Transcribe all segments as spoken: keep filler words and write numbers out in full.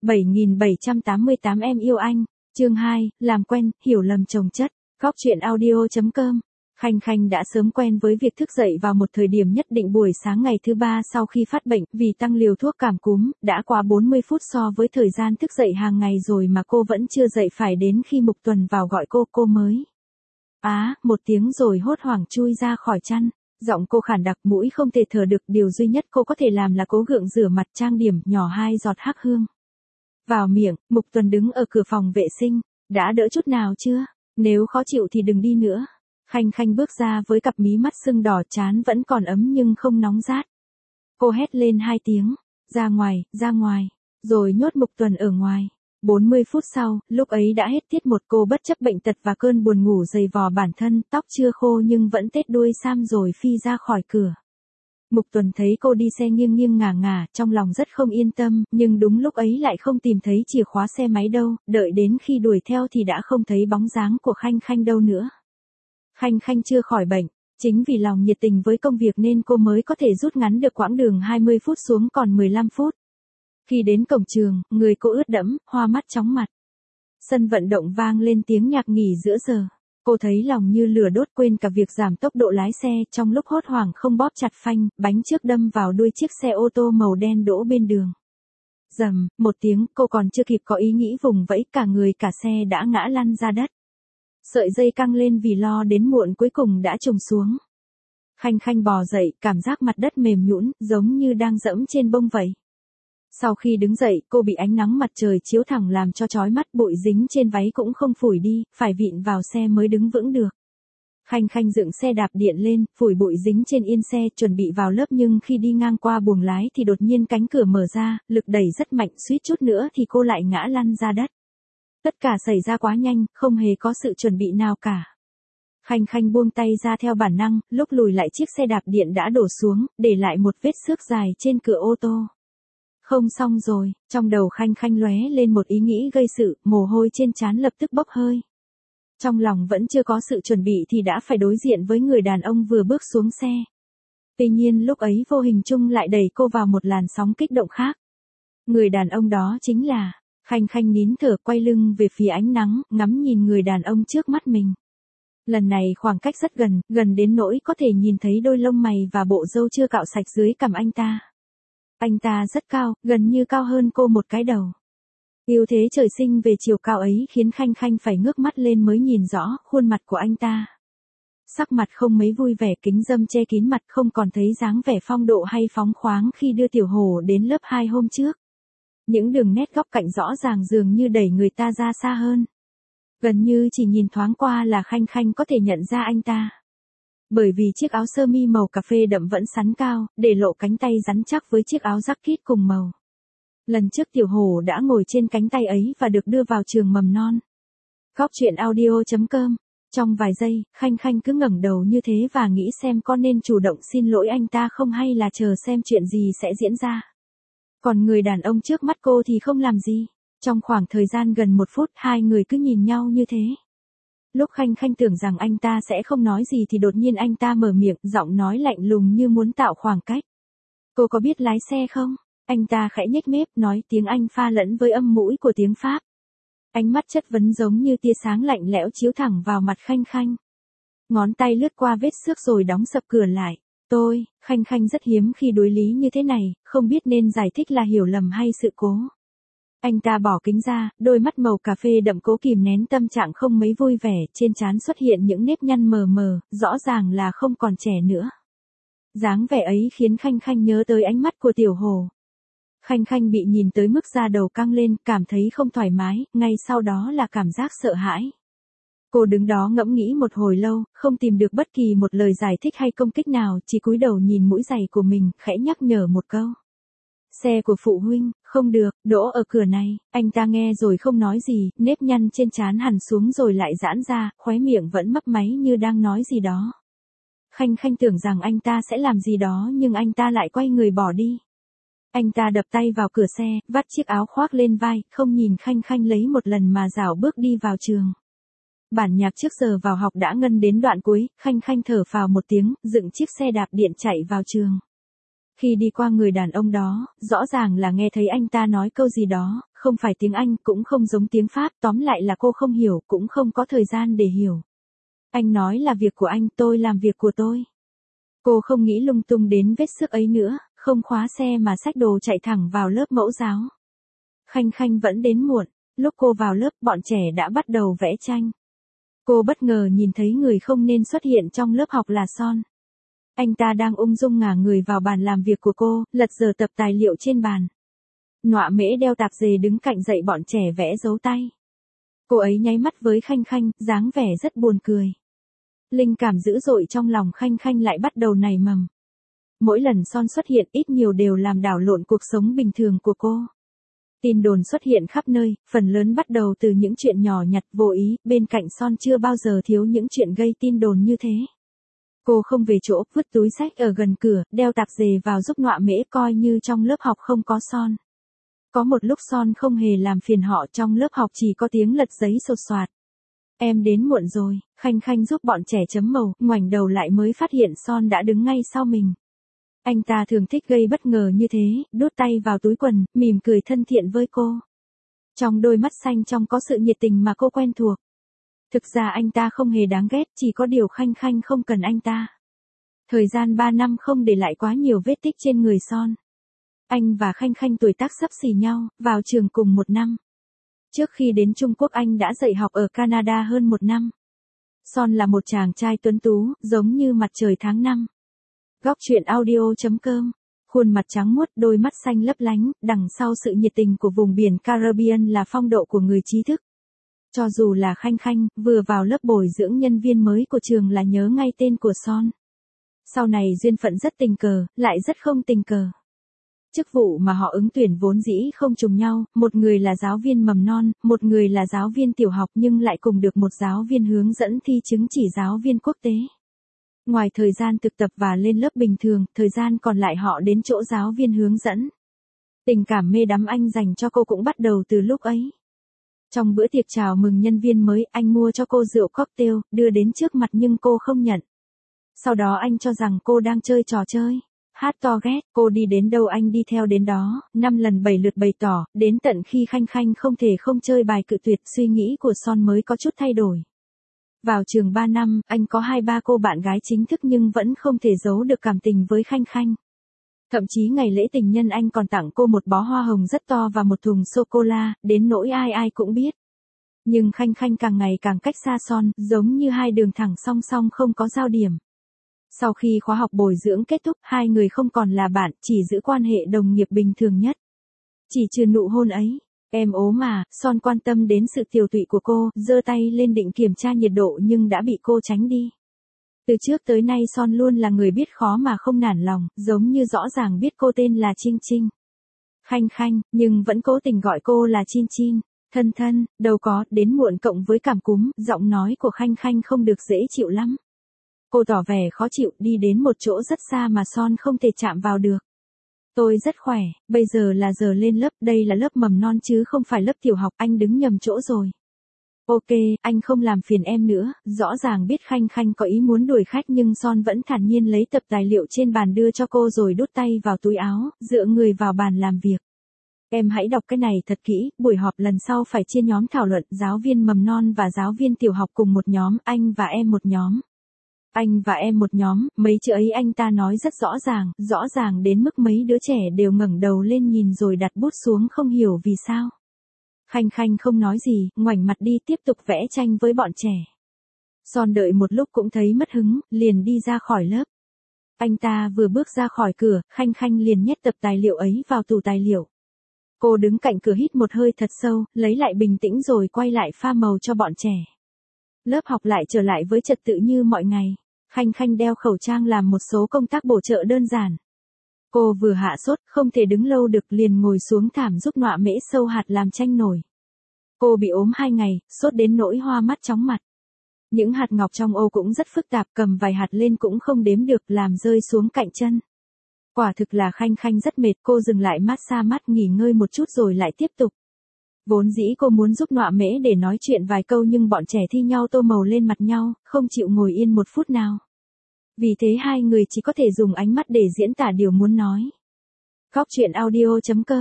bảy nghìn bảy trăm tám mươi tám em yêu anh, chương hai, làm quen, hiểu lầm chồng chất, góc chuyện audio chấm com. Khanh Khanh đã sớm quen với việc thức dậy vào một thời điểm nhất định buổi sáng ngày thứ ba sau khi phát bệnh, vì tăng liều thuốc cảm cúm, đã qua bốn mươi phút so với thời gian thức dậy hàng ngày rồi mà cô vẫn chưa dậy, phải đến khi Mục Tuần vào gọi cô, cô mới á, một tiếng rồi hốt hoảng chui ra khỏi chăn. Giọng cô khản đặc, mũi không thể thở được, điều duy nhất cô có thể làm là cố gượng rửa mặt, trang điểm, nhỏ hai giọt hắc hương vào miệng. Mục Tuần đứng ở cửa phòng vệ sinh, đã đỡ chút nào chưa? Nếu khó chịu thì đừng đi nữa. Khanh Khanh bước ra với cặp mí mắt sưng đỏ, trán vẫn còn ấm nhưng không nóng rát. Cô hét lên hai tiếng, ra ngoài, ra ngoài, rồi nhốt Mục Tuần ở ngoài. bốn mươi phút sau, lúc ấy đã hết tiết một, cô bất chấp bệnh tật và cơn buồn ngủ dày vò bản thân, tóc chưa khô nhưng vẫn tết đuôi sam rồi phi ra khỏi cửa. Mục Tuần thấy cô đi xe nghiêng nghiêng ngả ngả, trong lòng rất không yên tâm, nhưng đúng lúc ấy lại không tìm thấy chìa khóa xe máy đâu, đợi đến khi đuổi theo thì đã không thấy bóng dáng của Khanh Khanh đâu nữa. Khanh Khanh chưa khỏi bệnh, chính vì lòng nhiệt tình với công việc nên cô mới có thể rút ngắn được quãng đường hai mươi phút xuống còn mười lăm phút. Khi đến cổng trường, người cô ướt đẫm, hoa mắt chóng mặt. Sân vận động vang lên tiếng nhạc nghỉ giữa giờ. Cô thấy lòng như lửa đốt, quên cả việc giảm tốc độ lái xe, trong lúc hốt hoảng không bóp chặt phanh, bánh trước đâm vào đuôi chiếc xe ô tô màu đen đỗ bên đường. Rầm, một tiếng, cô còn chưa kịp có ý nghĩ vùng vẫy, cả người cả xe đã ngã lăn ra đất. Sợi dây căng lên vì lo đến muộn, cuối cùng đã trùng xuống. Khanh Khanh bò dậy, cảm giác mặt đất mềm nhũn, giống như đang dẫm trên bông vậy. Sau khi đứng dậy, cô bị ánh nắng mặt trời chiếu thẳng làm cho chói mắt, bụi dính trên váy cũng không phủi đi, phải vịn vào xe mới đứng vững được. Khanh Khanh dựng xe đạp điện lên, phủi bụi dính trên yên xe, chuẩn bị vào lớp, nhưng khi đi ngang qua buồng lái thì đột nhiên cánh cửa mở ra, lực đẩy rất mạnh, suýt chút nữa thì cô lại ngã lăn ra đất. Tất cả xảy ra quá nhanh, không hề có sự chuẩn bị nào cả. Khanh Khanh buông tay ra theo bản năng, lúc lùi lại chiếc xe đạp điện đã đổ xuống, để lại một vết xước dài trên cửa ô tô. Không xong rồi, trong đầu Khanh Khanh lóe lên một ý nghĩ gây sự, mồ hôi trên trán lập tức bốc hơi. Trong lòng vẫn chưa có sự chuẩn bị thì đã phải đối diện với người đàn ông vừa bước xuống xe. Tuy nhiên lúc ấy vô hình chung lại đẩy cô vào một làn sóng kích động khác. Người đàn ông đó chính là... Khanh Khanh nín thở, quay lưng về phía ánh nắng, ngắm nhìn người đàn ông trước mắt mình. Lần này khoảng cách rất gần, gần đến nỗi có thể nhìn thấy đôi lông mày và bộ râu chưa cạo sạch dưới cằm anh ta. Anh ta rất cao, gần như cao hơn cô một cái đầu. Ưu thế trời sinh về chiều cao ấy khiến Khanh Khanh phải ngước mắt lên mới nhìn rõ khuôn mặt của anh ta. Sắc mặt không mấy vui vẻ, kính râm che kín mặt, không còn thấy dáng vẻ phong độ hay phóng khoáng khi đưa Tiểu Hổ đến lớp hai hôm trước. Những đường nét góc cạnh rõ ràng dường như đẩy người ta ra xa hơn. Gần như chỉ nhìn thoáng qua là Khanh Khanh có thể nhận ra anh ta. Bởi vì chiếc áo sơ mi màu cà phê đậm vẫn sắn cao, để lộ cánh tay rắn chắc với chiếc áo jacket cùng màu. Lần trước Tiểu Hổ đã ngồi trên cánh tay ấy và được đưa vào trường mầm non. Góc chuyện audio chấm com. Trong vài giây, Khanh Khanh cứ ngẩng đầu như thế và nghĩ xem có nên chủ động xin lỗi anh ta không hay là chờ xem chuyện gì sẽ diễn ra. Còn người đàn ông trước mắt cô thì không làm gì. Trong khoảng thời gian gần một phút, hai người cứ nhìn nhau như thế. Lúc Khanh Khanh tưởng rằng anh ta sẽ không nói gì thì đột nhiên anh ta mở miệng, giọng nói lạnh lùng như muốn tạo khoảng cách. Cô có biết lái xe không? Anh ta khẽ nhếch mép, nói tiếng Anh pha lẫn với âm mũi của tiếng Pháp. Ánh mắt chất vấn giống như tia sáng lạnh lẽo chiếu thẳng vào mặt Khanh Khanh. Ngón tay lướt qua vết xước rồi đóng sập cửa lại. Tôi, Khanh Khanh rất hiếm khi đối lý như thế này, không biết nên giải thích là hiểu lầm hay sự cố. Anh ta bỏ kính ra, đôi mắt màu cà phê đậm cố kìm nén tâm trạng không mấy vui vẻ, trên trán xuất hiện những nếp nhăn mờ mờ, rõ ràng là không còn trẻ nữa. Dáng vẻ ấy khiến Khanh Khanh nhớ tới ánh mắt của Tiểu Hổ. Khanh Khanh bị nhìn tới mức da đầu căng lên, cảm thấy không thoải mái, ngay sau đó là cảm giác sợ hãi. Cô đứng đó ngẫm nghĩ một hồi lâu, không tìm được bất kỳ một lời giải thích hay công kích nào, chỉ cúi đầu nhìn mũi giày của mình, khẽ nhắc nhở một câu. Xe của phụ huynh, không được, đỗ ở cửa này. Anh ta nghe rồi không nói gì, nếp nhăn trên trán hằn xuống rồi lại giãn ra, khóe miệng vẫn mấp máy như đang nói gì đó. Khanh Khanh tưởng rằng anh ta sẽ làm gì đó nhưng anh ta lại quay người bỏ đi. Anh ta đập tay vào cửa xe, vắt chiếc áo khoác lên vai, không nhìn Khanh Khanh lấy một lần mà rảo bước đi vào trường. Bản nhạc trước giờ vào học đã ngân đến đoạn cuối, Khanh Khanh thở phào một tiếng, dựng chiếc xe đạp điện chạy vào trường. Khi đi qua người đàn ông đó, rõ ràng là nghe thấy anh ta nói câu gì đó, Không phải tiếng Anh, cũng không giống tiếng Pháp, tóm lại là cô không hiểu, cũng không có thời gian để hiểu. Anh nói là việc của anh, tôi làm việc của tôi. Cô không nghĩ lung tung đến vết xước ấy nữa, không khóa xe mà xách đồ chạy thẳng vào lớp mẫu giáo. Khanh Khanh vẫn đến muộn, lúc cô vào lớp bọn trẻ đã bắt đầu vẽ tranh. Cô bất ngờ nhìn thấy người không nên xuất hiện trong lớp học là Son. Anh ta đang ung dung ngả người vào bàn làm việc của cô, lật dở tập tài liệu trên bàn. Nọa Mễ đeo tạp dề đứng cạnh dạy bọn trẻ vẽ dấu tay. Cô ấy nháy mắt với Khanh Khanh, dáng vẻ rất buồn cười. Linh cảm dữ dội trong lòng Khanh Khanh lại bắt đầu nảy mầm. Mỗi lần Son xuất hiện ít nhiều đều làm đảo lộn cuộc sống bình thường của cô. Tin đồn xuất hiện khắp nơi, phần lớn bắt đầu từ những chuyện nhỏ nhặt vô ý, bên cạnh Son chưa bao giờ thiếu những chuyện gây tin đồn như thế. Cô không về chỗ, vứt túi xách ở gần cửa, đeo tạp dề vào giúp Nọa Mễ coi như trong lớp học không có Son. Có một lúc Son không hề làm phiền họ, trong lớp học chỉ có tiếng lật giấy sột soạt. Em đến muộn rồi, Khanh Khanh giúp bọn trẻ chấm màu, ngoảnh đầu lại mới phát hiện Son đã đứng ngay sau mình. Anh ta thường thích gây bất ngờ như thế, đút tay vào túi quần, mỉm cười thân thiện với cô. Trong đôi mắt xanh trong có sự nhiệt tình mà cô quen thuộc. Thực ra anh ta không hề đáng ghét, chỉ có điều Khanh Khanh không cần anh ta. Thời gian ba năm không để lại quá nhiều vết tích trên người Son. Anh và Khanh Khanh tuổi tác xấp xỉ nhau, vào trường cùng một năm. Trước khi đến Trung Quốc anh đã dạy học ở Canada hơn một năm. Son là một chàng trai tuấn tú, giống như mặt trời tháng năm. Góc truyện audio chấm com. Khuôn mặt trắng muốt, đôi mắt xanh lấp lánh, đằng sau sự nhiệt tình của vùng biển Caribbean là phong độ của người trí thức. Cho dù là Khanh Khanh, vừa vào lớp bồi dưỡng nhân viên mới của trường là nhớ ngay tên của Son. Sau này duyên phận rất tình cờ, lại rất không tình cờ. Chức vụ mà họ ứng tuyển vốn dĩ không trùng nhau, một người là giáo viên mầm non, một người là giáo viên tiểu học nhưng lại cùng được một giáo viên hướng dẫn thi chứng chỉ giáo viên quốc tế. Ngoài thời gian thực tập và lên lớp bình thường, thời gian còn lại họ đến chỗ giáo viên hướng dẫn. Tình cảm mê đắm anh dành cho cô cũng bắt đầu từ lúc ấy. Trong bữa tiệc chào mừng nhân viên mới, anh mua cho cô rượu cocktail, đưa đến trước mặt nhưng cô không nhận. Sau đó anh cho rằng cô đang chơi trò chơi. Hát to ghét, cô đi đến đâu anh đi theo đến đó, năm lần bảy lượt bày tỏ, đến tận khi Khanh Khanh không thể không chơi bài cự tuyệt, suy nghĩ của Son mới có chút thay đổi. Vào trường ba năm, anh có hai ba cô bạn gái chính thức nhưng vẫn không thể giấu được cảm tình với Khanh Khanh. Thậm chí ngày lễ tình nhân anh còn tặng cô một bó hoa hồng rất to và một thùng sô-cô-la, đến nỗi ai ai cũng biết. Nhưng Khanh Khanh càng ngày càng cách xa Son, giống như hai đường thẳng song song không có giao điểm. Sau khi khóa học bồi dưỡng kết thúc, hai người không còn là bạn, chỉ giữ quan hệ đồng nghiệp bình thường nhất. Chỉ trừ nụ hôn ấy. Em ốm mà, Son quan tâm đến sự tiều tụy của cô, giơ tay lên định kiểm tra nhiệt độ nhưng đã bị cô tránh đi. Từ trước tới nay Son luôn là người biết khó mà không nản lòng, giống như rõ ràng biết cô tên là Trinh Trinh. Khanh Khanh, nhưng vẫn cố tình gọi cô là Chin Chin. Thân thân, đâu có, đến muộn cộng với cảm cúm, giọng nói của Khanh Khanh không được dễ chịu lắm. Cô tỏ vẻ khó chịu, đi đến một chỗ rất xa mà Son không thể chạm vào được. Tôi rất khỏe, bây giờ là giờ lên lớp, đây là lớp mầm non chứ không phải lớp tiểu học, anh đứng nhầm chỗ rồi. Ok, anh không làm phiền em nữa, rõ ràng biết Khanh Khanh có ý muốn đuổi khách nhưng Son vẫn thản nhiên lấy tập tài liệu trên bàn đưa cho cô rồi đút tay vào túi áo, dựa người vào bàn làm việc. Em hãy đọc cái này thật kỹ, buổi họp lần sau phải chia nhóm thảo luận, giáo viên mầm non và giáo viên tiểu học cùng một nhóm, anh và em một nhóm. Anh và em một nhóm, mấy chữ ấy anh ta nói rất rõ ràng, rõ ràng đến mức mấy đứa trẻ đều ngẩng đầu lên nhìn rồi đặt bút xuống không hiểu vì sao. Khanh Khanh không nói gì, ngoảnh mặt đi tiếp tục vẽ tranh với bọn trẻ. Son đợi một lúc cũng thấy mất hứng, liền đi ra khỏi lớp. Anh ta vừa bước ra khỏi cửa, Khanh Khanh liền nhét tập tài liệu ấy vào tủ tài liệu. Cô đứng cạnh cửa hít một hơi thật sâu, lấy lại bình tĩnh rồi quay lại pha màu cho bọn trẻ. Lớp học lại trở lại với trật tự như mọi ngày. Khanh Khanh đeo khẩu trang làm một số công tác bổ trợ đơn giản. Cô vừa hạ sốt, không thể đứng lâu được liền ngồi xuống thảm giúp Nọa Mễ sâu hạt làm tranh nổi. Cô bị ốm hai ngày, sốt đến nỗi hoa mắt chóng mặt. Những hạt ngọc trong ô cũng rất phức tạp, cầm vài hạt lên cũng không đếm được, làm rơi xuống cạnh chân. Quả thực là Khanh Khanh rất mệt, cô dừng lại massage mắt nghỉ ngơi một chút rồi lại tiếp tục. Vốn dĩ cô muốn giúp Nọa Mễ để nói chuyện vài câu nhưng bọn trẻ thi nhau tô màu lên mặt nhau, không chịu ngồi yên một phút nào. Vì thế hai người chỉ có thể dùng ánh mắt để diễn tả điều muốn nói. Góc truyện audio chấm com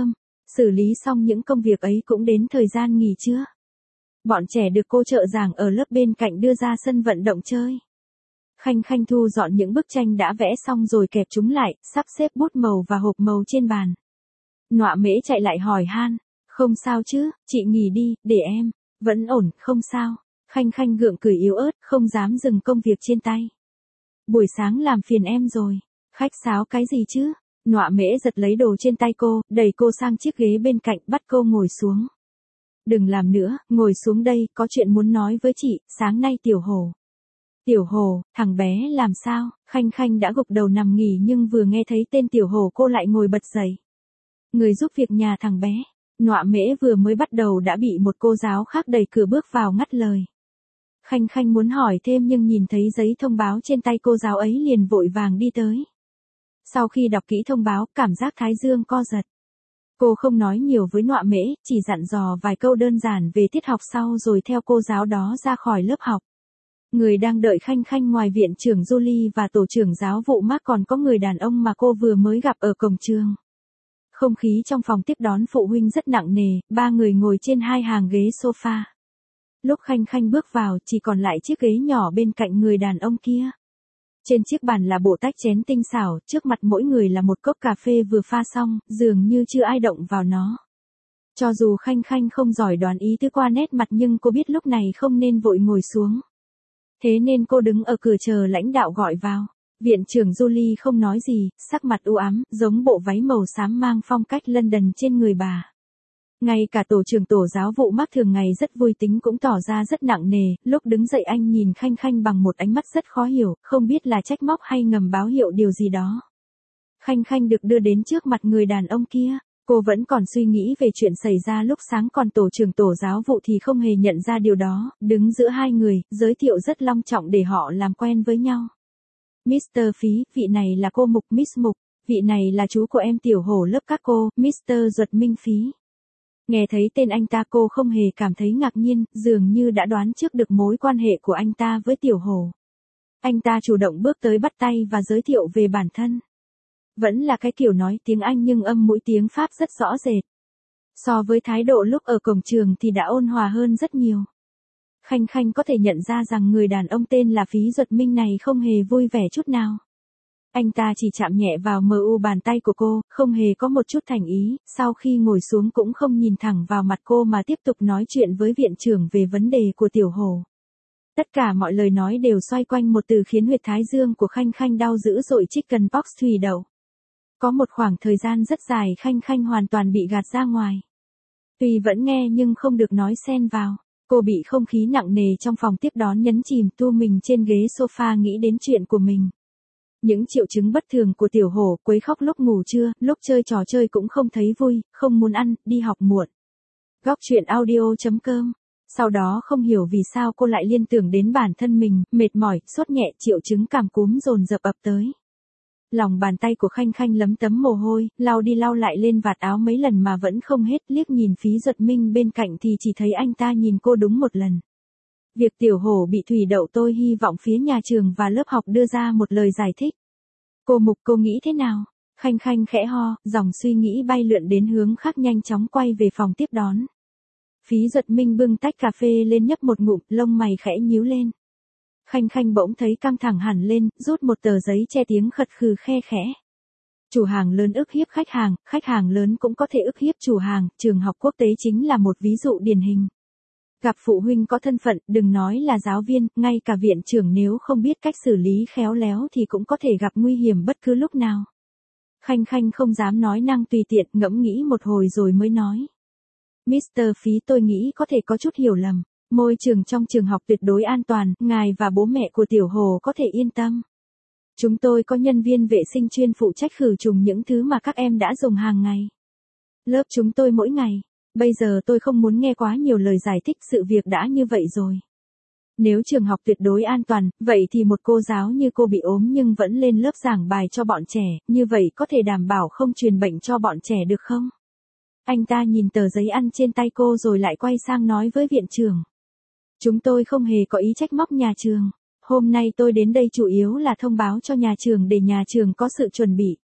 Xử lý xong những công việc ấy cũng đến thời gian nghỉ trưa. Bọn trẻ được cô trợ giảng ở lớp bên cạnh đưa ra sân vận động chơi. Khanh Khanh thu dọn những bức tranh đã vẽ xong rồi kẹp chúng lại, sắp xếp bút màu và hộp màu trên bàn. Nọa Mễ chạy lại hỏi han, không sao chứ, chị nghỉ đi, để em. Vẫn ổn, không sao. Khanh Khanh gượng cười yếu ớt, không dám dừng công việc trên tay. Buổi sáng làm phiền em rồi. Khách sáo cái gì chứ? Nọa Mễ giật lấy đồ trên tay cô, đẩy cô sang chiếc ghế bên cạnh, bắt cô ngồi xuống. Đừng làm nữa, ngồi xuống đây, có chuyện muốn nói với chị. Sáng nay Tiểu Hồ. Tiểu Hồ, thằng bé làm sao? Khanh Khanh đã gục đầu nằm nghỉ nhưng vừa nghe thấy tên Tiểu Hồ cô lại ngồi bật dậy. Người giúp việc nhà thằng bé. Nọa Mễ vừa mới bắt đầu đã bị một cô giáo khác đẩy cửa bước vào ngắt lời. Khanh Khanh muốn hỏi thêm nhưng nhìn thấy giấy thông báo trên tay cô giáo ấy liền vội vàng đi tới. Sau khi đọc kỹ thông báo, cảm giác thái dương co giật. Cô không nói nhiều với Nọa Mễ, chỉ dặn dò vài câu đơn giản về tiết học sau rồi theo cô giáo đó ra khỏi lớp học. Người đang đợi Khanh Khanh ngoài viện trưởng Julie và tổ trưởng giáo vụ Mark còn có người đàn ông mà cô vừa mới gặp ở cổng trường. Không khí trong phòng tiếp đón phụ huynh rất nặng nề, ba người ngồi trên hai hàng ghế sofa. Lúc Khanh Khanh bước vào, chỉ còn lại chiếc ghế nhỏ bên cạnh người đàn ông kia. Trên chiếc bàn là bộ tách chén tinh xảo, trước mặt mỗi người là một cốc cà phê vừa pha xong, dường như chưa ai động vào nó. Cho dù Khanh Khanh không giỏi đoán ý tứ qua nét mặt nhưng cô biết lúc này không nên vội ngồi xuống. Thế nên cô đứng ở cửa chờ lãnh đạo gọi vào. Viện trưởng Julie không nói gì, sắc mặt u ám, giống bộ váy màu xám mang phong cách London trên người bà. Ngay cả tổ trưởng tổ giáo vụ Mark thường ngày rất vui tính cũng tỏ ra rất nặng nề, lúc đứng dậy anh nhìn Khanh Khanh bằng một ánh mắt rất khó hiểu, không biết là trách móc hay ngầm báo hiệu điều gì đó. Khanh Khanh được đưa đến trước mặt người đàn ông kia, cô vẫn còn suy nghĩ về chuyện xảy ra lúc sáng còn tổ trưởng tổ giáo vụ thì không hề nhận ra điều đó, đứng giữa hai người, giới thiệu rất long trọng để họ làm quen với nhau. mít tơ Phí, vị này là cô Mục Miss Mục, vị này là chú của em Tiểu Hồ lớp các cô, mít tơ Duật Minh Phí. Nghe thấy tên anh ta cô không hề cảm thấy ngạc nhiên, dường như đã đoán trước được mối quan hệ của anh ta với Tiểu Hồ. Anh ta chủ động bước tới bắt tay và giới thiệu về bản thân. Vẫn là cái kiểu nói tiếng Anh nhưng âm mũi tiếng Pháp rất rõ rệt. So với thái độ lúc ở cổng trường thì đã ôn hòa hơn rất nhiều. Khanh Khanh có thể nhận ra rằng người đàn ông tên là Phí Duật Minh này không hề vui vẻ chút nào. Anh ta chỉ chạm nhẹ vào mờ u bàn tay của cô, không hề có một chút thành ý, sau khi ngồi xuống cũng không nhìn thẳng vào mặt cô mà tiếp tục nói chuyện với viện trưởng về vấn đề của Tiểu Hồ. Tất cả mọi lời nói đều xoay quanh một từ khiến huyệt thái dương của Khanh Khanh đau dữ dội, chicken pox thủy đậu. Có một khoảng thời gian rất dài Khanh Khanh hoàn toàn bị gạt ra ngoài. Tuy vẫn nghe nhưng không được nói xen vào. Cô bị không khí nặng nề trong phòng tiếp đón nhấn chìm, tu mình trên ghế sofa nghĩ đến chuyện của mình. Những triệu chứng bất thường của Tiểu Hồ, quấy khóc lúc ngủ trưa, lúc chơi trò chơi cũng không thấy vui, không muốn ăn, đi học muộn. Góc truyện audio chấm com. Sau đó không hiểu vì sao cô lại liên tưởng đến bản thân mình, mệt mỏi, sốt nhẹ, triệu chứng cảm cúm dồn dập ập tới. Lòng bàn tay của Khanh Khanh lấm tấm mồ hôi, lau đi lau lại lên vạt áo mấy lần mà vẫn không hết, liếc nhìn Phí Duật Minh bên cạnh thì chỉ thấy anh ta nhìn cô đúng một lần. Việc Tiểu Hồ bị thủy đậu tôi hy vọng phía nhà trường và lớp học đưa ra một lời giải thích. Cô Mục, cô nghĩ thế nào? Khanh Khanh khẽ ho, dòng suy nghĩ bay lượn đến hướng khác nhanh chóng quay về phòng tiếp đón. Phí Duật Minh bưng tách cà phê lên nhấp một ngụm, lông mày khẽ nhíu lên. Khanh Khanh bỗng thấy căng thẳng hẳn lên, rút một tờ giấy che tiếng khật khừ khe khẽ. Chủ hàng lớn ức hiếp khách hàng, khách hàng lớn cũng có thể ức hiếp chủ hàng, trường học quốc tế chính là một ví dụ điển hình. Gặp phụ huynh có thân phận, đừng nói là giáo viên, ngay cả viện trưởng nếu không biết cách xử lý khéo léo thì cũng có thể gặp nguy hiểm bất cứ lúc nào. Khanh Khanh không dám nói năng tùy tiện, ngẫm nghĩ một hồi rồi mới nói. mít tơ Phí, tôi nghĩ có thể có chút hiểu lầm. Môi trường trong trường học tuyệt đối an toàn, ngài và bố mẹ của Tiểu Hồ có thể yên tâm. Chúng tôi có nhân viên vệ sinh chuyên phụ trách khử trùng những thứ mà các em đã dùng hàng ngày. Lớp chúng tôi mỗi ngày. Bây giờ tôi không muốn nghe quá nhiều lời giải thích, sự việc đã như vậy rồi. Nếu trường học tuyệt đối an toàn, vậy thì một cô giáo như cô bị ốm nhưng vẫn lên lớp giảng bài cho bọn trẻ, như vậy có thể đảm bảo không truyền bệnh cho bọn trẻ được không? Anh ta nhìn tờ giấy ăn trên tay cô rồi lại quay sang nói với viện trưởng. Chúng tôi không hề có ý trách móc nhà trường. Hôm nay tôi đến đây chủ yếu là thông báo cho nhà trường để nhà trường có sự chuẩn bị.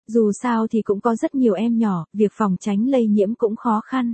Dù sao thì cũng có rất nhiều em nhỏ, việc phòng tránh lây nhiễm cũng khó khăn.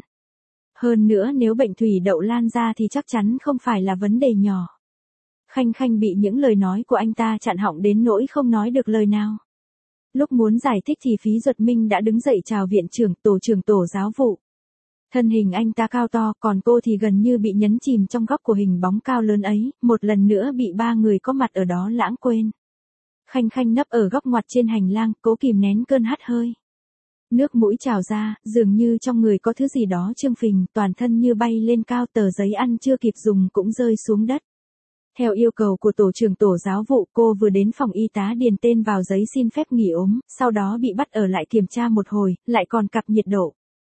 Hơn nữa nếu bệnh thủy đậu lan ra thì chắc chắn không phải là vấn đề nhỏ. Khanh Khanh bị những lời nói của anh ta chặn họng đến nỗi không nói được lời nào. Lúc muốn giải thích thì Phí Duật Minh đã đứng dậy chào viện trưởng, tổ trưởng tổ giáo vụ. Thân hình anh ta cao to, còn cô thì gần như bị nhấn chìm trong góc của hình bóng cao lớn ấy, một lần nữa bị ba người có mặt ở đó lãng quên. Khanh Khanh nấp ở góc ngoặt trên hành lang, cố kìm nén cơn hắt hơi. Nước mũi trào ra, dường như trong người có thứ gì đó trương phình, toàn thân như bay lên cao, tờ giấy ăn chưa kịp dùng cũng rơi xuống đất. Theo yêu cầu của tổ trưởng tổ giáo vụ, cô vừa đến phòng y tá điền tên vào giấy xin phép nghỉ ốm, sau đó bị bắt ở lại kiểm tra một hồi, lại còn cặp nhiệt độ.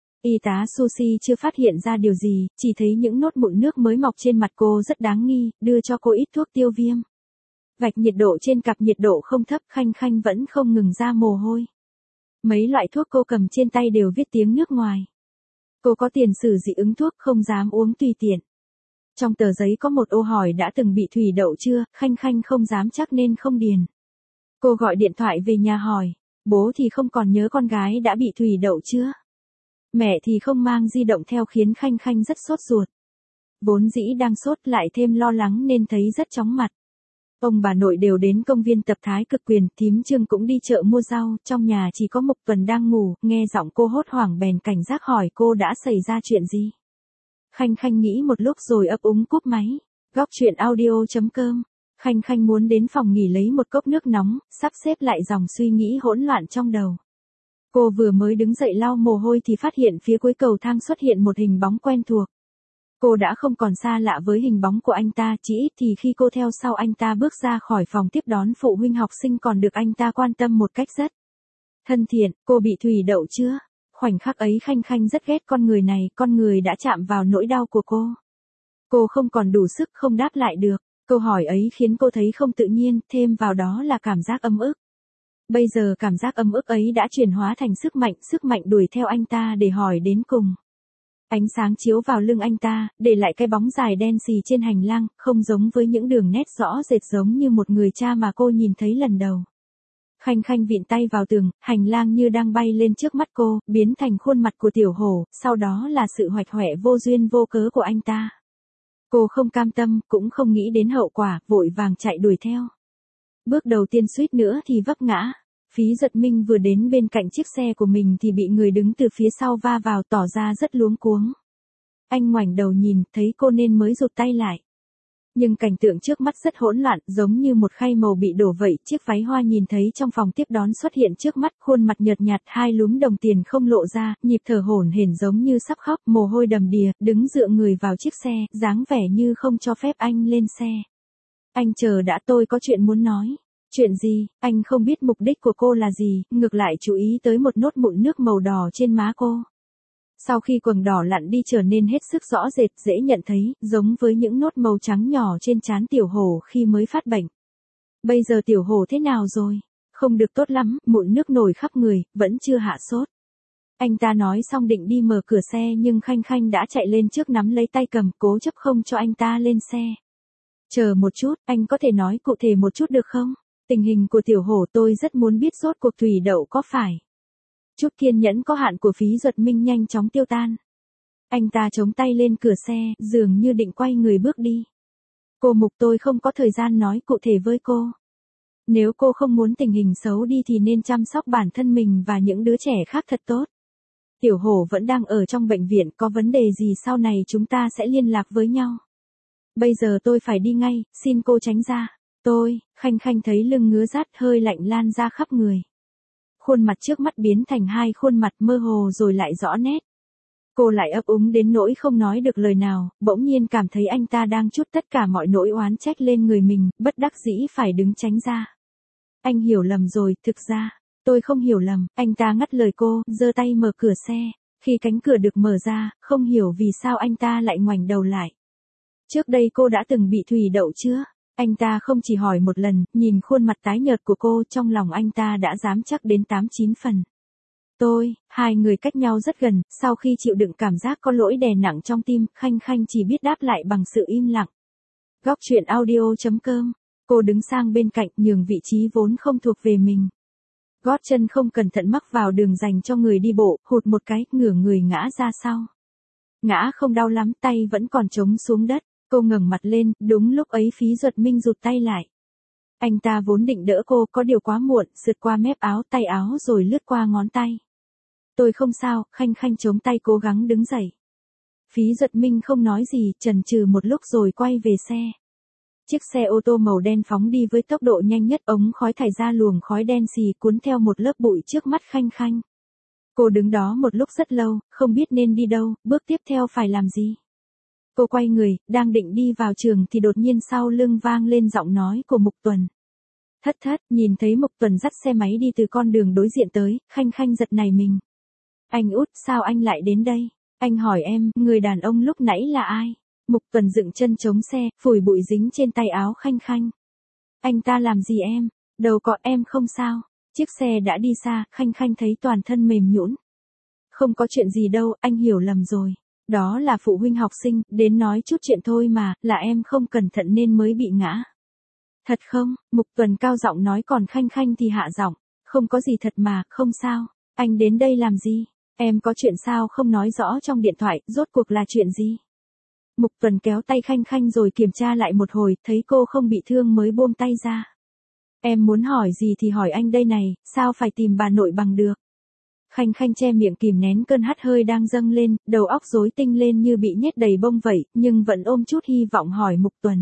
Y tá Sushi chưa phát hiện ra điều gì, chỉ thấy những nốt mụn nước mới mọc trên mặt cô rất đáng nghi, đưa cho cô ít thuốc tiêu viêm. Vạch nhiệt độ trên cặp nhiệt độ không thấp, Khanh Khanh vẫn không ngừng ra mồ hôi. Mấy loại thuốc cô cầm trên tay đều viết tiếng nước ngoài. Cô có tiền sử dị ứng thuốc, không dám uống tùy tiện. Trong tờ giấy có một ô hỏi đã từng bị thủy đậu chưa, Khanh Khanh không dám chắc nên không điền. Cô gọi điện thoại về nhà hỏi, bố thì không còn nhớ con gái đã bị thủy đậu chưa. Mẹ thì không mang di động theo khiến Khanh Khanh rất sốt ruột. Vốn dĩ đang sốt lại thêm lo lắng nên thấy rất chóng mặt. Ông bà nội đều đến công viên tập thái cực quyền, thím Trương cũng đi chợ mua rau, trong nhà chỉ có Mục Tuần đang ngủ, nghe giọng cô hốt hoảng bèn cảnh giác hỏi cô đã xảy ra chuyện gì. Khanh Khanh nghĩ một lúc rồi ấp úng cúp máy. Góc truyện audio chấm com. Khanh Khanh muốn đến phòng nghỉ lấy một cốc nước nóng, sắp xếp lại dòng suy nghĩ hỗn loạn trong đầu. Cô vừa mới đứng dậy lau mồ hôi thì phát hiện phía cuối cầu thang xuất hiện một hình bóng quen thuộc. Cô đã không còn xa lạ với hình bóng của anh ta, chỉ ít thì khi cô theo sau anh ta bước ra khỏi phòng tiếp đón phụ huynh học sinh còn được anh ta quan tâm một cách rất thân thiện. Cô bị thủy đậu chưa? Khoảnh khắc ấy Khanh Khanh rất ghét con người này, con người đã chạm vào nỗi đau của cô. Cô không còn đủ sức không đáp lại được. Câu hỏi ấy khiến cô thấy không tự nhiên, thêm vào đó là cảm giác ấm ức. Bây giờ cảm giác ấm ức ấy đã chuyển hóa thành sức mạnh, sức mạnh đuổi theo anh ta để hỏi đến cùng. Ánh sáng chiếu vào lưng anh ta, để lại cái bóng dài đen xì trên hành lang, không giống với những đường nét rõ rệt giống như một người cha mà cô nhìn thấy lần đầu. Khanh Khanh vịn tay vào tường, hành lang như đang bay lên trước mắt cô, biến thành khuôn mặt của tiểu hổ, sau đó là sự hoạch hoẹ vô duyên vô cớ của anh ta. Cô không cam tâm, cũng không nghĩ đến hậu quả, vội vàng chạy đuổi theo. Bước đầu tiên suýt nữa thì vấp ngã. Phí Duật Minh vừa đến bên cạnh chiếc xe của mình thì bị người đứng từ phía sau va vào, tỏ ra rất luống cuống. Anh ngoảnh đầu nhìn, thấy cô nên mới rụt tay lại. Nhưng cảnh tượng trước mắt rất hỗn loạn, giống như một khay màu bị đổ vậy. Chiếc váy hoa nhìn thấy trong phòng tiếp đón xuất hiện trước mắt, khuôn mặt nhợt nhạt, hai lúm đồng tiền không lộ ra, nhịp thở hổn hển giống như sắp khóc, mồ hôi đầm đìa, đứng dựa người vào chiếc xe, dáng vẻ như không cho phép anh lên xe. Anh chờ đã, tôi có chuyện muốn nói. Chuyện gì? Anh không biết mục đích của cô là gì, ngược lại chú ý tới một nốt mụn nước màu đỏ trên má cô. Sau khi quầng đỏ lặn đi trở nên hết sức rõ rệt, dễ nhận thấy, giống với những nốt màu trắng nhỏ trên trán tiểu hổ khi mới phát bệnh. Bây giờ tiểu hổ thế nào rồi? Không được tốt lắm, mụn nước nổi khắp người, vẫn chưa hạ sốt. Anh ta nói xong định đi mở cửa xe nhưng Khanh Khanh đã chạy lên trước nắm lấy tay cầm, cố chấp không cho anh ta lên xe. Chờ một chút, anh có thể nói cụ thể một chút được không? Tình hình của tiểu hổ tôi rất muốn biết rốt cuộc thủy đậu có phải. Chút kiên nhẫn có hạn của Phí Duật Minh nhanh chóng tiêu tan. Anh ta chống tay lên cửa xe, dường như định quay người bước đi. Cô Mục, tôi không có thời gian nói cụ thể với cô. Nếu cô không muốn tình hình xấu đi thì nên chăm sóc bản thân mình và những đứa trẻ khác thật tốt. Tiểu hổ vẫn đang ở trong bệnh viện, có vấn đề gì sau này chúng ta sẽ liên lạc với nhau. Bây giờ tôi phải đi ngay, xin cô tránh ra. Tôi, Khanh Khanh thấy lưng ngứa rát, hơi lạnh lan ra khắp người. Khuôn mặt trước mắt biến thành hai khuôn mặt mơ hồ rồi lại rõ nét. Cô lại ấp úng đến nỗi không nói được lời nào, bỗng nhiên cảm thấy anh ta đang trút tất cả mọi nỗi oán trách lên người mình, bất đắc dĩ phải đứng tránh ra. Anh hiểu lầm rồi, thực ra, tôi không hiểu lầm, anh ta ngắt lời cô, giơ tay mở cửa xe. Khi cánh cửa được mở ra, không hiểu vì sao anh ta lại ngoảnh đầu lại. Trước đây cô đã từng bị thủy đậu chưa? Anh ta không chỉ hỏi một lần, nhìn khuôn mặt tái nhợt của cô, trong lòng anh ta đã dám chắc đến tám chín phần. Tôi, hai người cách nhau rất gần, sau khi chịu đựng cảm giác có lỗi đè nặng trong tim, Khanh Khanh chỉ biết đáp lại bằng sự im lặng. Góc truyện audio chấm com. Cô đứng sang bên cạnh, nhường vị trí vốn không thuộc về mình. Gót chân không cẩn thận mắc vào đường dành cho người đi bộ, hụt một cái, ngửa người ngã ra sau. Ngã không đau lắm, tay vẫn còn trống xuống đất. Cô ngẩng mặt lên, đúng lúc ấy Phí Duật Minh rụt tay lại. Anh ta vốn định đỡ cô, có điều quá muộn, sượt qua mép áo, tay áo rồi lướt qua ngón tay. Tôi không sao, Khanh Khanh chống tay cố gắng đứng dậy. Phí Duật Minh không nói gì, chần chừ một lúc rồi quay về xe. Chiếc xe ô tô màu đen phóng đi với tốc độ nhanh nhất, ống khói thải ra luồng khói đen xì cuốn theo một lớp bụi trước mắt Khanh Khanh. Cô đứng đó một lúc rất lâu, không biết nên đi đâu, bước tiếp theo phải làm gì. Cô quay người, đang định đi vào trường thì đột nhiên sau lưng vang lên giọng nói của Mục Tuần. Thất thất, nhìn thấy Mục Tuần dắt xe máy đi từ con đường đối diện tới, Khanh Khanh giật nảy mình. Anh út, sao anh lại đến đây? Anh hỏi em, người đàn ông lúc nãy là ai? Mục Tuần dựng chân chống xe, phủi bụi dính trên tay áo Khanh Khanh. Anh ta làm gì em? Đâu có, em không sao. Chiếc xe đã đi xa, Khanh Khanh thấy toàn thân mềm nhũn. Không có chuyện gì đâu, anh hiểu lầm rồi. Đó là phụ huynh học sinh, đến nói chút chuyện thôi mà, là em không cẩn thận nên mới bị ngã. Thật không? Mục Tuần cao giọng nói, còn Khanh Khanh thì hạ giọng. Không có gì thật mà, không sao. Anh đến đây làm gì? Em có chuyện sao không nói rõ trong điện thoại, rốt cuộc là chuyện gì? Mục Tuần kéo tay Khanh Khanh rồi kiểm tra lại một hồi, thấy cô không bị thương mới buông tay ra. Em muốn hỏi gì thì hỏi anh đây này, sao phải tìm bà nội bằng được? Khanh Khanh che miệng kìm nén cơn hắt hơi đang dâng lên, đầu óc rối tinh lên như bị nhét đầy bông vậy, nhưng vẫn ôm chút hy vọng hỏi Mục Tuần.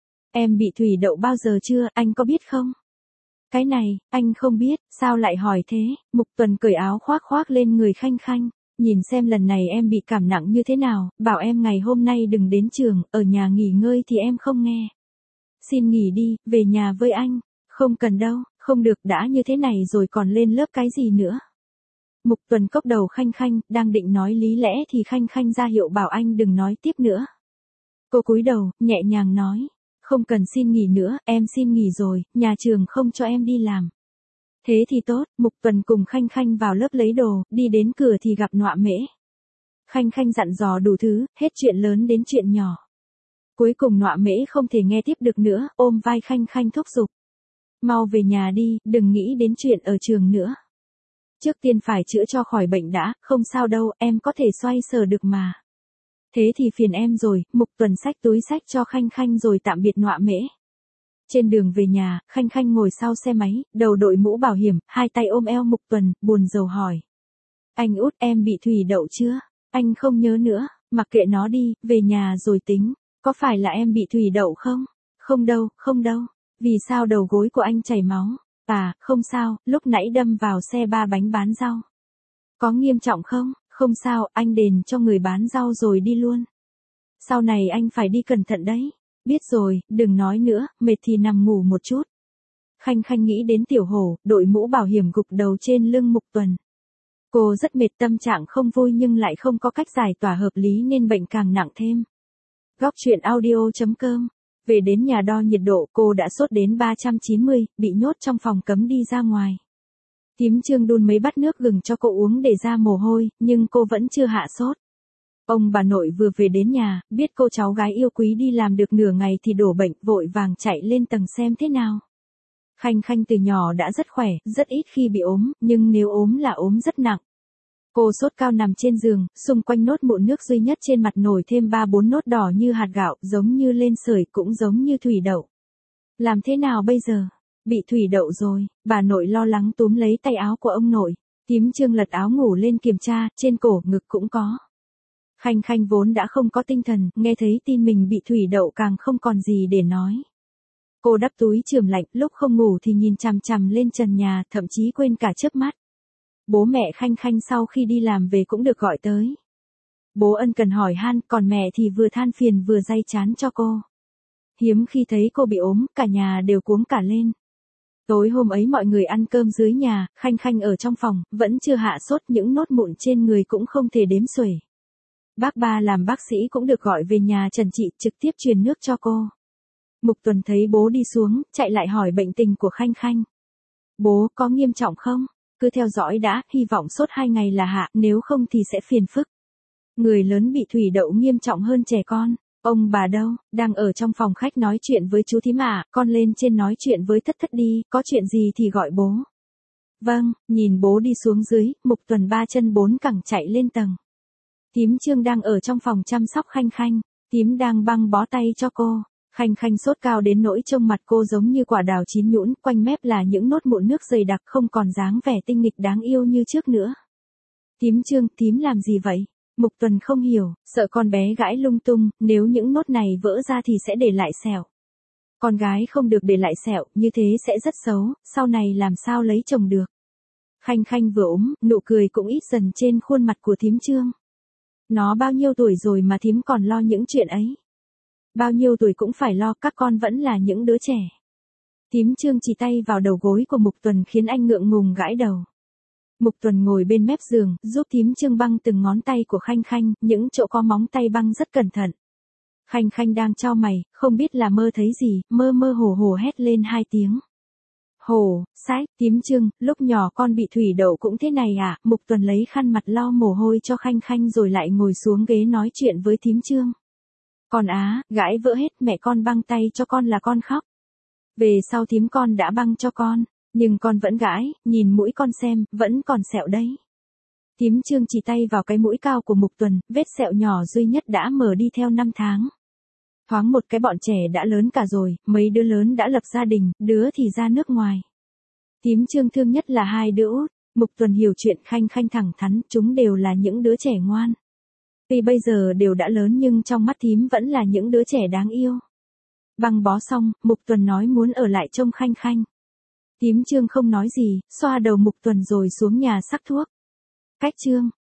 Em bị thủy đậu bao giờ chưa, anh có biết không? Cái này, anh không biết, sao lại hỏi thế? Mục Tuần cởi áo khoác khoác lên người Khanh Khanh. Nhìn xem lần này em bị cảm nặng như thế nào, bảo em ngày hôm nay đừng đến trường, ở nhà nghỉ ngơi thì em không nghe. Xin nghỉ đi, về nhà với anh. Không cần đâu, không được, đã như thế này rồi còn lên lớp cái gì nữa. Mục Tuần cốc đầu Khanh Khanh, đang định nói lý lẽ thì Khanh Khanh ra hiệu bảo anh đừng nói tiếp nữa. Cô cúi đầu, nhẹ nhàng nói, không cần xin nghỉ nữa, em xin nghỉ rồi, nhà trường không cho em đi làm. Thế thì tốt, Mục Tuần cùng Khanh Khanh vào lớp lấy đồ, đi đến cửa thì gặp Nọa Mễ. Khanh Khanh dặn dò đủ thứ, hết chuyện lớn đến chuyện nhỏ. Cuối cùng Nọa Mễ không thể nghe tiếp được nữa, ôm vai Khanh Khanh thúc giục. Mau về nhà đi, đừng nghĩ đến chuyện ở trường nữa. Trước tiên phải chữa cho khỏi bệnh đã, không sao đâu, em có thể xoay sở được mà. Thế thì phiền em rồi, Mục Tuần xách túi xách cho Khanh Khanh rồi tạm biệt Nọa Mễ. Trên đường về nhà, Khanh Khanh ngồi sau xe máy, đầu đội mũ bảo hiểm, hai tay ôm eo Mục Tuần, buồn rầu hỏi. Anh út, em bị thủy đậu chưa? Anh không nhớ nữa, mặc kệ nó đi, về nhà rồi tính. Có phải là em bị thủy đậu không? Không đâu, không đâu. Vì sao đầu gối của anh chảy máu? À, không sao, lúc nãy đâm vào xe ba bánh bán rau. Có nghiêm trọng không? Không sao, anh đền cho người bán rau rồi đi luôn. Sau này anh phải đi cẩn thận đấy. Biết rồi, đừng nói nữa, mệt thì nằm ngủ một chút. Khanh Khanh nghĩ đến Tiểu Hổ, đội mũ bảo hiểm gục đầu trên lưng Mục Tuần. Cô rất mệt, tâm trạng không vui nhưng lại không có cách giải tỏa hợp lý nên bệnh càng nặng thêm. Góc truyện audio chấm com. Về đến nhà đo nhiệt độ, cô đã sốt đến ba trăm chín mươi, bị nhốt trong phòng cấm đi ra ngoài. Tím Trương đun mấy bát nước gừng cho cô uống để ra mồ hôi, nhưng cô vẫn chưa hạ sốt. Ông bà nội vừa về đến nhà, biết cô cháu gái yêu quý đi làm được nửa ngày thì đổ bệnh, vội vàng chạy lên tầng xem thế nào. Khanh Khanh từ nhỏ đã rất khỏe, rất ít khi bị ốm, nhưng nếu ốm là ốm rất nặng. Cô sốt cao nằm trên giường, xung quanh nốt mụn nước duy nhất trên mặt nổi thêm ba bốn nốt đỏ như hạt gạo, giống như lên sởi cũng giống như thủy đậu. Làm thế nào bây giờ? Bị thủy đậu rồi, bà nội lo lắng túm lấy tay áo của ông nội. Tím Trương lật áo ngủ lên kiểm tra, trên cổ, ngực cũng có. Khanh Khanh vốn đã không có tinh thần, nghe thấy tin mình bị thủy đậu càng không còn gì để nói. Cô đắp túi chườm lạnh, lúc không ngủ thì nhìn chằm chằm lên trần nhà, thậm chí quên cả chớp mắt. Bố mẹ Khanh Khanh sau khi đi làm về cũng được gọi tới. Bố ân cần hỏi han, còn mẹ thì vừa than phiền vừa day chán cho cô. Hiếm khi thấy cô bị ốm, cả nhà đều cuống cả lên. Tối hôm ấy mọi người ăn cơm dưới nhà, Khanh Khanh ở trong phòng, vẫn chưa hạ sốt, những nốt mụn trên người cũng không thể đếm xuể. Bác ba làm bác sĩ cũng được gọi về nhà trần trị, trực tiếp truyền nước cho cô. Mục Tuần thấy bố đi xuống, chạy lại hỏi bệnh tình của Khanh Khanh. Bố, có nghiêm trọng không? Cứ theo dõi đã, hy vọng sốt hai ngày là hạ, nếu không thì sẽ phiền phức. Người lớn bị thủy đậu nghiêm trọng hơn trẻ con. Ông bà đâu, đang ở trong phòng khách nói chuyện với chú thím à, con lên trên nói chuyện với Thất Thất đi, có chuyện gì thì gọi bố. Vâng, nhìn bố đi xuống dưới, Mục Tuần ba chân bốn cẳng chạy lên tầng. Thím Trương đang ở trong phòng chăm sóc Khanh Khanh, thím đang băng bó tay cho cô. Khanh Khanh sốt cao đến nỗi trông mặt cô giống như quả đào chín nhũn, quanh mép là những nốt mụn nước dày đặc, không còn dáng vẻ tinh nghịch đáng yêu như trước nữa. Thím Trương, thím làm gì vậy? Mục Tuần không hiểu, sợ con bé gãi lung tung, nếu những nốt này vỡ ra thì sẽ để lại sẹo. Con gái không được để lại sẹo, như thế sẽ rất xấu, sau này làm sao lấy chồng được. Khanh Khanh vừa ốm, nụ cười cũng ít dần trên khuôn mặt của thím Trương. Nó bao nhiêu tuổi rồi mà thím còn lo những chuyện ấy. Bao nhiêu tuổi cũng phải lo, các con vẫn là những đứa trẻ. Thím Trương chỉ tay vào đầu gối của Mục Tuần khiến anh ngượng ngùng gãi đầu. Mục Tuần ngồi bên mép giường, giúp thím Trương băng từng ngón tay của Khanh Khanh, những chỗ có móng tay băng rất cẩn thận. Khanh Khanh đang chau mày, không biết là mơ thấy gì, mơ mơ hồ hồ hét lên hai tiếng. Hồ, sách, thím Trương, lúc nhỏ con bị thủy đậu cũng thế này à? Mục Tuần lấy khăn mặt lau mồ hôi cho Khanh Khanh rồi lại ngồi xuống ghế nói chuyện với thím Trương. Con á, gãi vỡ hết, mẹ con băng tay cho con là con khóc. Về sau thím con đã băng cho con, nhưng con vẫn gãi, nhìn mũi con xem, vẫn còn sẹo đấy. Thím Trương chỉ tay vào cái mũi cao của Mục Tuần, vết sẹo nhỏ duy nhất đã mở đi theo năm tháng. Thoáng một cái bọn trẻ đã lớn cả rồi, mấy đứa lớn đã lập gia đình, đứa thì ra nước ngoài. Thím Trương thương nhất là hai đứa út. Mục Tuần hiểu chuyện Khanh Khanh thẳng thắn, chúng đều là những đứa trẻ ngoan. Tuy bây giờ đều đã lớn nhưng trong mắt thím vẫn là những đứa trẻ đáng yêu. Băng bó xong, Mục Tuần nói muốn ở lại trông Khanh Khanh. Thím Trương không nói gì, xoa đầu Mục Tuần rồi xuống nhà sắc thuốc. Cách Trương.